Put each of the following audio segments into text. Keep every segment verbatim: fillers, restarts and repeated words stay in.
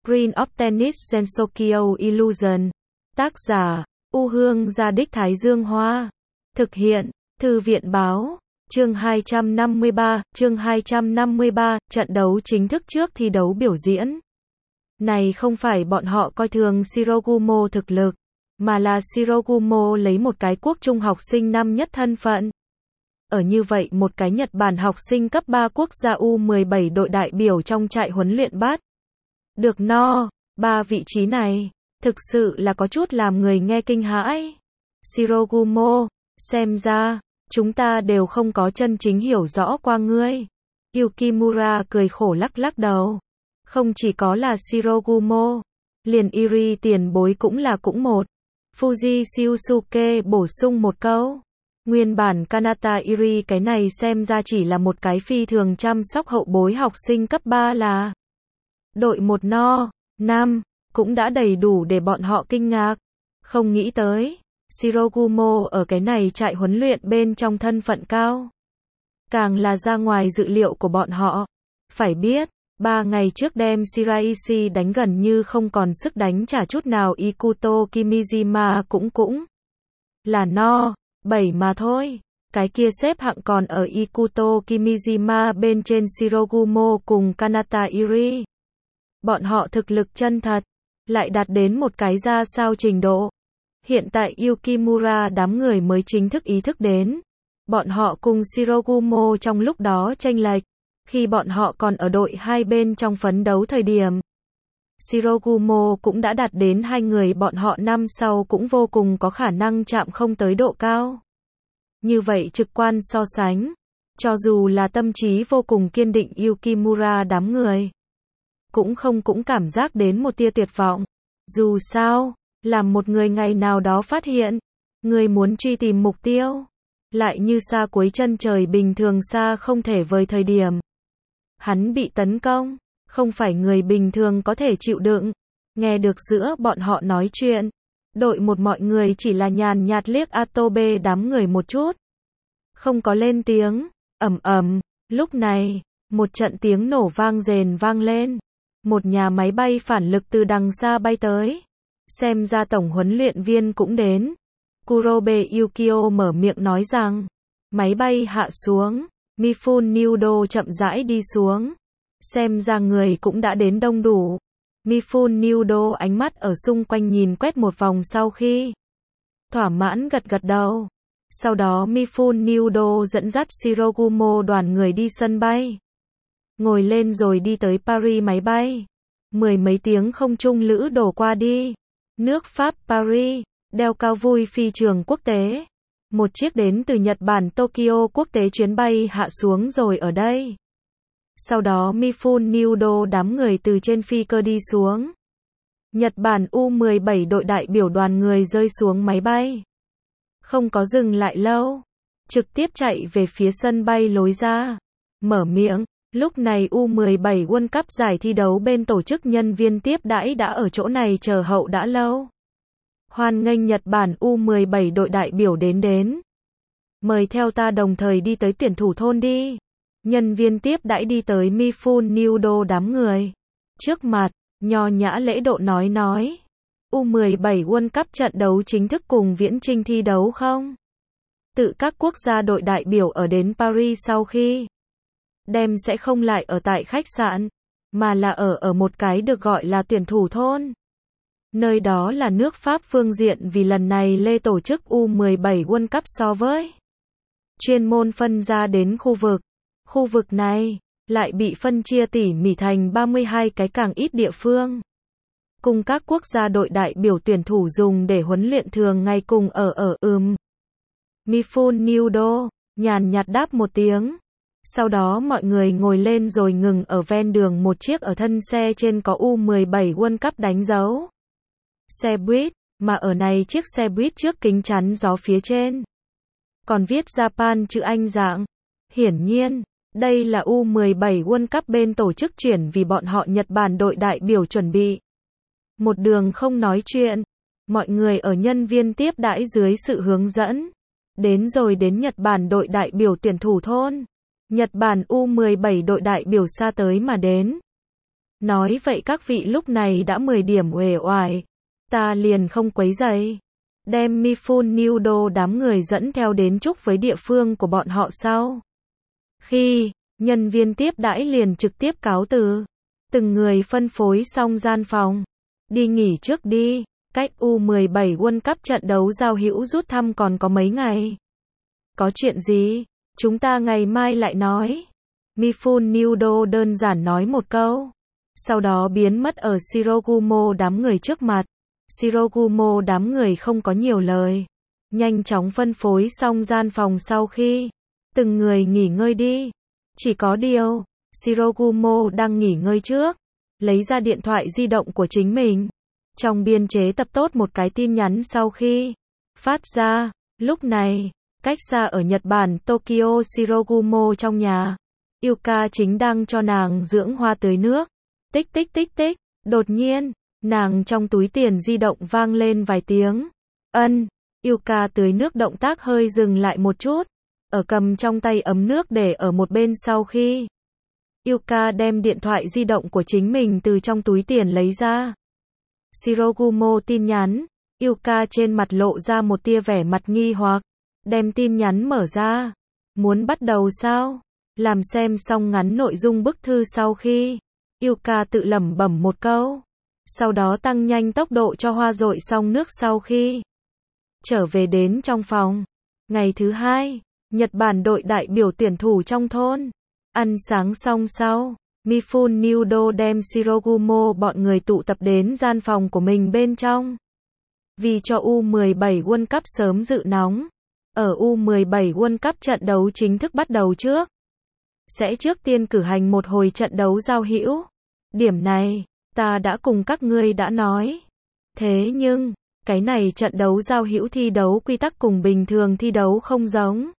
Green of Tennis Gensokyo Illusion. Tác giả, U Hương Gia Đích Thái Dương Hoa. Thực hiện, Thư viện Báo. Chương hai trăm năm mươi ba, chương hai trăm năm mươi ba, trận đấu chính thức trước thi đấu biểu diễn. Này không phải bọn họ coi thường Shirogumo thực lực, mà là Shirogumo lấy một cái quốc trung học sinh năm nhất thân phận. Ở như vậy một cái Nhật Bản học sinh cấp ba quốc gia U mười bảy đội đại biểu trong trại huấn luyện bắt được no, ba vị trí này, thực sự là có chút làm người nghe kinh hãi. Shirogumo, xem ra, chúng ta đều không có chân chính hiểu rõ qua ngươi. Yukimura cười khổ lắc lắc đầu. Không chỉ có là Shirogumo, liền Iri tiền bối cũng là cũng một. Fuji Shiosuke bổ sung một câu. Nguyên bản Kanata Iri cái này xem ra chỉ là một cái phi thường chăm sóc hậu bối học sinh cấp ba là đội một no, năm, cũng đã đầy đủ để bọn họ kinh ngạc. Không nghĩ tới, Shirogumo ở cái này trại huấn luyện bên trong thân phận cao. Càng là ra ngoài dự liệu của bọn họ. Phải biết, ba ngày trước đem Shiraishi đánh gần như không còn sức đánh trả chút nào, Ikuto Kimijima cũng cũng là no, bảy mà thôi. Cái kia xếp hạng còn ở Ikuto Kimijima bên trên Shirogumo cùng Kanata Iri. Bọn họ thực lực chân thật, lại đạt đến một cái ra sao trình độ. Hiện tại Yukimura đám người mới chính thức ý thức đến. Bọn họ cùng Shirogumo trong lúc đó chênh lệch. Khi bọn họ còn ở đội hai bên trong phấn đấu thời điểm. Shirogumo cũng đã đạt đến hai người bọn họ năm sau cũng vô cùng có khả năng chạm không tới độ cao. Như vậy trực quan so sánh. Cho dù là tâm trí vô cùng kiên định Yukimura đám người. Cũng không cũng cảm giác đến một tia tuyệt vọng. Dù sao, làm một người ngày nào đó phát hiện. Người muốn truy tìm mục tiêu. Lại như xa cuối chân trời bình thường xa không thể vời thời điểm. Hắn bị tấn công, không phải người bình thường có thể chịu đựng. Nghe được giữa bọn họ nói chuyện, đội một mọi người chỉ là nhàn nhạt liếc Atobe đám người một chút. Không có lên tiếng, ầm ầm, lúc này, một trận tiếng nổ vang rền vang lên. Một nhà máy bay phản lực từ đằng xa bay tới. Xem ra tổng huấn luyện viên cũng đến. Kurobe Yukio mở miệng nói rằng, máy bay hạ xuống. Mifune Nudo chậm rãi đi xuống. Xem ra người cũng đã đến đông đủ. Mifune Nudo ánh mắt ở xung quanh nhìn quét một vòng sau khi thỏa mãn gật gật đầu. Sau đó Mifune Nudo dẫn dắt Shirogumo đoàn người đi sân bay. Ngồi lên rồi đi tới Paris máy bay. Mười mấy tiếng không trung lữ đổ qua đi. Nước Pháp Paris, đeo cao vui phi trường quốc tế. Một chiếc đến từ Nhật Bản Tokyo quốc tế chuyến bay hạ xuống rồi ở đây. Sau đó Mifune Nudo đám người từ trên phi cơ đi xuống. Nhật Bản U mười bảy đội đại biểu đoàn người rơi xuống máy bay. Không có dừng lại lâu. Trực tiếp chạy về phía sân bay lối ra. Mở miệng. Lúc này U mười bảy World Cup giải thi đấu bên tổ chức nhân viên tiếp đãi đã ở chỗ này chờ hậu đã lâu. Hoan nghênh Nhật Bản U mười bảy đội đại biểu đến đến. Mời theo ta đồng thời đi tới tuyển thủ thôn đi. Nhân viên tiếp đãi đi tới Mifune Nudo đám người. Trước mặt, nho nhã lễ độ nói nói. U mười bảy World Cup trận đấu chính thức cùng Viễn Chinh thi đấu không? Tự các quốc gia đội đại biểu ở đến Paris sau khi đem sẽ không lại ở tại khách sạn, mà là ở ở một cái được gọi là tuyển thủ thôn. Nơi đó là nước Pháp phương diện vì lần này lê tổ chức U mười bảy World Cup so với chuyên môn phân ra đến khu vực. Khu vực này lại bị phân chia tỉ mỉ thành ba mươi hai cái càng ít địa phương. Cùng các quốc gia đội đại biểu tuyển thủ dùng để huấn luyện thường ngày cùng ở ở ừm. Mifune Nudo nhàn nhạt đáp một tiếng. Sau đó mọi người ngồi lên rồi ngừng ở ven đường một chiếc ở thân xe trên có U mười bảy World Cup đánh dấu. Xe buýt, mà ở này chiếc xe buýt trước kính chắn gió phía trên. Còn viết Japan chữ Anh dạng. Hiển nhiên, đây là U mười bảy World Cup bên tổ chức chuyển vì bọn họ Nhật Bản đội đại biểu chuẩn bị. Một đường không nói chuyện. Mọi người ở nhân viên tiếp đãi dưới sự hướng dẫn. Đến rồi đến Nhật Bản đội đại biểu tuyển thủ thôn. Nhật Bản U mười bảy đội đại biểu xa tới mà đến. Nói vậy các vị lúc này đã mười điểm uể oải. Ta liền không quấy rầy. Đem Mifun Nudo đám người dẫn theo đến chúc với địa phương của bọn họ sau. Khi nhân viên tiếp đãi liền trực tiếp cáo từ. Từng người phân phối xong gian phòng. Đi nghỉ trước đi. Cách U mười bảy World Cup trận đấu giao hữu rút thăm còn có mấy ngày. Có chuyện gì? Chúng ta ngày mai lại nói. Mifun Nudo đơn giản nói một câu. Sau đó biến mất ở Shirogumo đám người trước mặt. Shirogumo đám người không có nhiều lời. Nhanh chóng phân phối xong gian phòng sau khi từng người nghỉ ngơi đi. Chỉ có điều, Shirogumo đang nghỉ ngơi trước. Lấy ra điện thoại di động của chính mình. Trong biên chế tập tốt một cái tin nhắn sau khi phát ra. Lúc này, cách xa ở Nhật Bản Tokyo Shirogumo trong nhà. Yuka chính đang cho nàng dưỡng hoa tưới nước. Tích tích tích tích. Đột nhiên, nàng trong túi tiền di động vang lên vài tiếng. Ân. Yuka tưới nước động tác hơi dừng lại một chút. Ở cầm trong tay ấm nước để ở một bên sau khi Yuka đem điện thoại di động của chính mình từ trong túi tiền lấy ra. Shirogumo tin nhắn. Yuka trên mặt lộ ra một tia vẻ mặt nghi hoặc. Đem tin nhắn mở ra. Muốn bắt đầu sao? Làm xem xong ngắn nội dung bức thư sau khi Yuka tự lẩm bẩm một câu. Sau đó tăng nhanh tốc độ cho hoa dội xong nước sau khi trở về đến trong phòng. Ngày thứ hai, Nhật Bản đội đại biểu tuyển thủ trong thôn. Ăn sáng xong sau, Mifun Nudo đem Shirogumo bọn người tụ tập đến gian phòng của mình bên trong. Vì cho U mười bảy World Cup sớm dự nóng. Ở U mười bảy World Cup trận đấu chính thức bắt đầu trước. Sẽ trước tiên cử hành một hồi trận đấu giao hữu. Điểm này, ta đã cùng các ngươi đã nói. Thế nhưng, cái này trận đấu giao hữu thi đấu quy tắc cùng bình thường thi đấu không giống.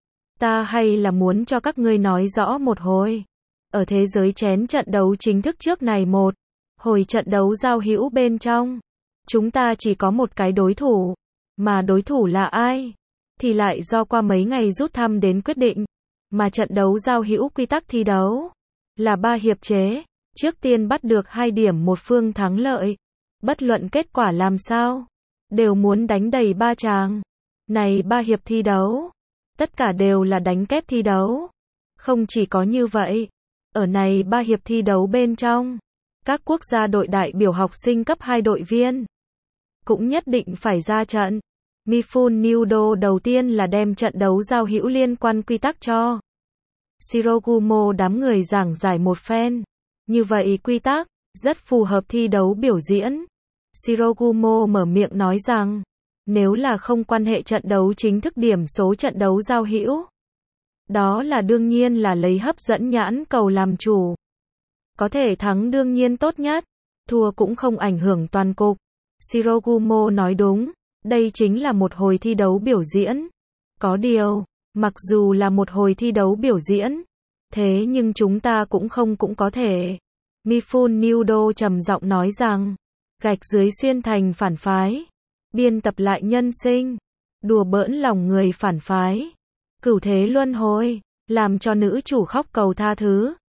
Ta hay là muốn cho các ngươi nói rõ một hồi. Ở thế giới chén trận đấu chính thức trước này một hồi trận đấu giao hữu bên trong. Chúng ta chỉ có một cái đối thủ. Mà đối thủ là ai? Thì lại do qua mấy ngày rút thăm đến quyết định. Mà trận đấu giao hữu quy tắc thi đấu là ba hiệp chế. Trước tiên bắt được hai điểm một phương thắng lợi. Bất luận kết quả làm sao, đều muốn đánh đầy ba tràng. Này ba hiệp thi đấu, tất cả đều là đánh kép thi đấu. Không chỉ có như vậy, ở này ba hiệp thi đấu bên trong, các quốc gia đội đại biểu học sinh cấp hai đội viên cũng nhất định phải ra trận. Mifun Nudo đầu tiên là đem trận đấu giao hữu liên quan quy tắc cho Shirogumo đám người giảng giải một phen. Như vậy quy tắc rất phù hợp thi đấu biểu diễn. Shirogumo mở miệng nói rằng, nếu là không quan hệ trận đấu chính thức điểm số trận đấu giao hữu, đó là đương nhiên là lấy hấp dẫn nhãn cầu làm chủ. Có thể thắng đương nhiên tốt nhất, thua cũng không ảnh hưởng toàn cục. Shirogumo nói đúng, đây chính là một hồi thi đấu biểu diễn. Có điều, mặc dù là một hồi thi đấu biểu diễn, thế nhưng chúng ta cũng không cũng có thể. Mifun Nudo trầm giọng nói rằng, gạch dưới xuyên thành phản phái, biên tập lại nhân sinh, đùa bỡn lòng người phản phái, cửu thế luân hồi, làm cho nữ chủ khóc cầu tha thứ.